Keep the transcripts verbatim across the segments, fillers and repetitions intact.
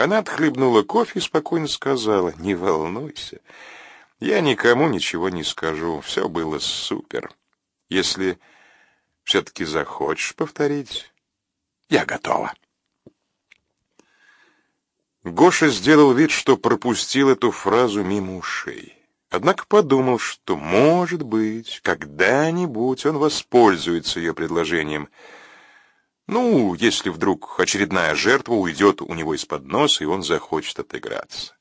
Она отхлебнула кофе и спокойно сказала: «Не волнуйся, я никому ничего не скажу, все было супер. Если все-таки захочешь повторить, я готова». Гоша сделал вид, что пропустил эту фразу мимо ушей. Однако подумал, что, может быть, когда-нибудь он воспользуется ее предложением. Ну, если вдруг очередная жертва уйдет у него из-под носа, и он захочет отыграться.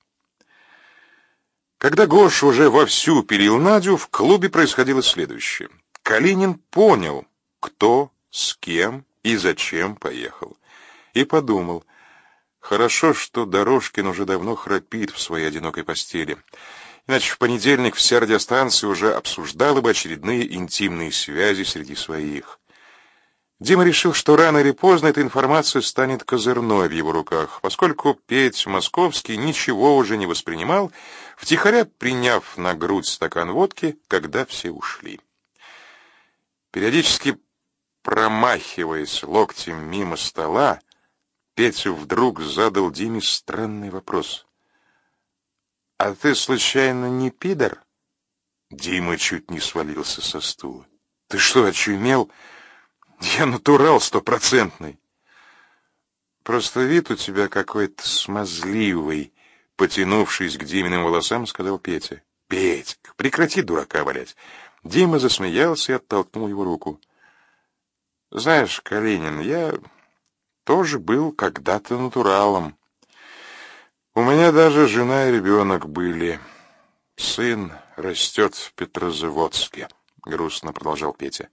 Когда Гоша уже вовсю пилил Надю, в клубе происходило следующее. Калинин понял, кто, с кем и зачем поехал. И подумал: хорошо, что Дорожкин уже давно храпит в своей одинокой постели. Иначе в понедельник вся радиостанция уже обсуждала бы очередные интимные связи среди своих. Дима решил, что рано или поздно эта информация станет козырной в его руках, поскольку Петь Московский ничего уже не воспринимал, втихаря приняв на грудь стакан водки, когда все ушли. Периодически промахиваясь локтем мимо стола, Петя вдруг задал Диме странный вопрос: «А ты, случайно, не пидор?» Дима чуть не свалился со стула. «Ты что, очумел? Я натурал стопроцентный». «Просто вид у тебя какой-то смазливый», — потянувшись к Диминым волосам, сказал Петя. «Петька, прекрати дурака валять». Дима засмеялся и оттолкнул его руку. «Знаешь, Калинин, я тоже был когда-то натуралом. У меня даже жена и ребенок были. Сын растет в Петрозаводске», — грустно продолжал Петя.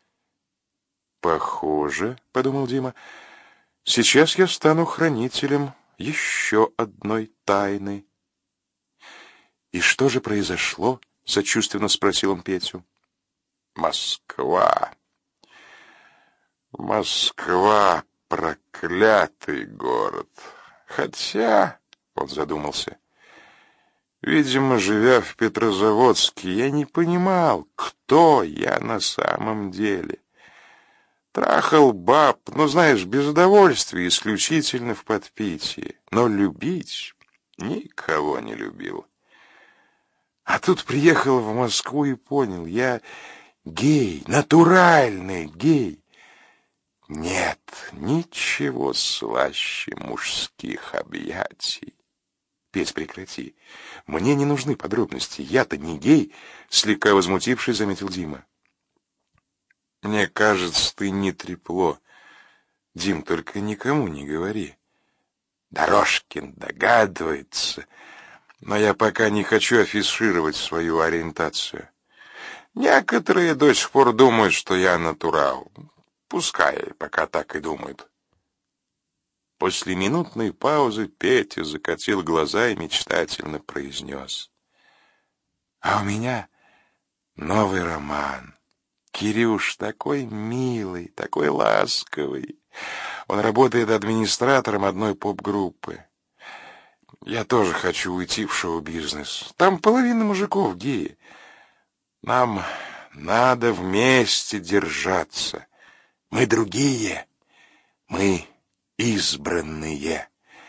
«Похоже, — подумал Дима, — сейчас я стану хранителем еще одной тайны». «И что же произошло?» — сочувственно спросил он Петю. «Москва. Москва — проклятый город. Хотя...» — он задумался. «Видимо, живя в Петрозаводске, я не понимал, кто я на самом деле. Трахал баб, ну, знаешь, без удовольствия, исключительно в подпитии. Но любить никого не любил. А тут приехал в Москву и понял, я гей, натуральный гей. Нет ничего слаще мужских объятий». «Петь, прекрати. Мне не нужны подробности. Я-то не гей», — слегка возмутившись, заметил Дима. «Мне кажется, ты не трепло. Дим, только никому не говори. Дорожкин догадывается, но я пока не хочу афишировать свою ориентацию. Некоторые до сих пор думают, что я натурал. Пускай пока так и думают». После минутной паузы Петя закатил глаза и мечтательно произнес: «А у меня новый роман. Кирюш такой милый, такой ласковый. Он работает администратором одной поп-группы. Я тоже хочу уйти в шоу-бизнес. Там половина мужиков геи. Нам надо вместе держаться. Мы другие. Мы избранные.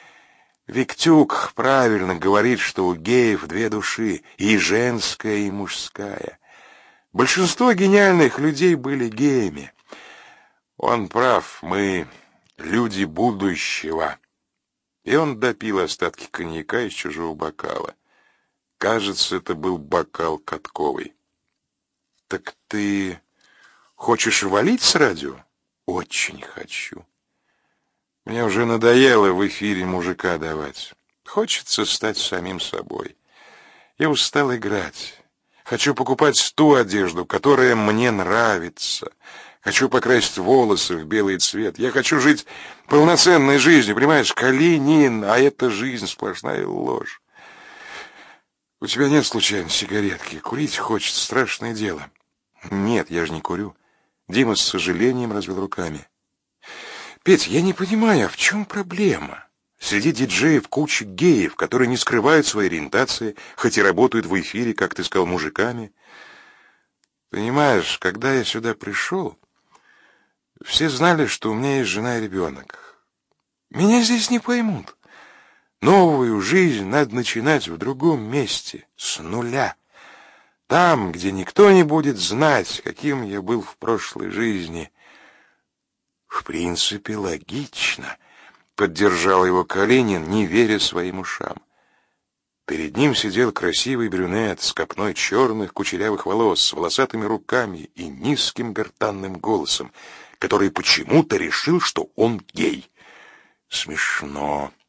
Виктюк правильно говорит, что у геев две души, и женская, и мужская. Большинство гениальных людей были геями. Он прав, мы люди будущего». И он допил остатки коньяка из чужого бокала. Кажется, это был бокал Катковой. «Так ты хочешь валить с радио?» «Очень хочу. Мне уже надоело в эфире мужика давать. Хочется стать самим собой. Я устал играть. Хочу покупать ту одежду, которая мне нравится. Хочу покрасить волосы в белый цвет. Я хочу жить полноценной жизнью, понимаешь, Калинин, а эта жизнь сплошная ложь. У тебя нет случайно сигаретки? Курить хочется, страшное дело». «Нет, я же не курю». Дима с сожалением развел руками. «Петь, я не понимаю, а в чем проблема? Среди диджеев куча геев, которые не скрывают своей ориентации, хоть и работают в эфире, как ты сказал, мужиками. Понимаешь, когда я сюда пришел, все знали, что у меня есть жена и ребенок. Меня здесь не поймут. Новую жизнь надо начинать в другом месте, с нуля. Там, где никто не будет знать, каким я был в прошлой жизни. В принципе, логично, поддержал его Калинин, не веря своим ушам. Перед ним сидел красивый брюнет с копной черных кучерявых волос, с волосатыми руками и низким гортанным голосом, который почему-то решил, что он гей. Смешно.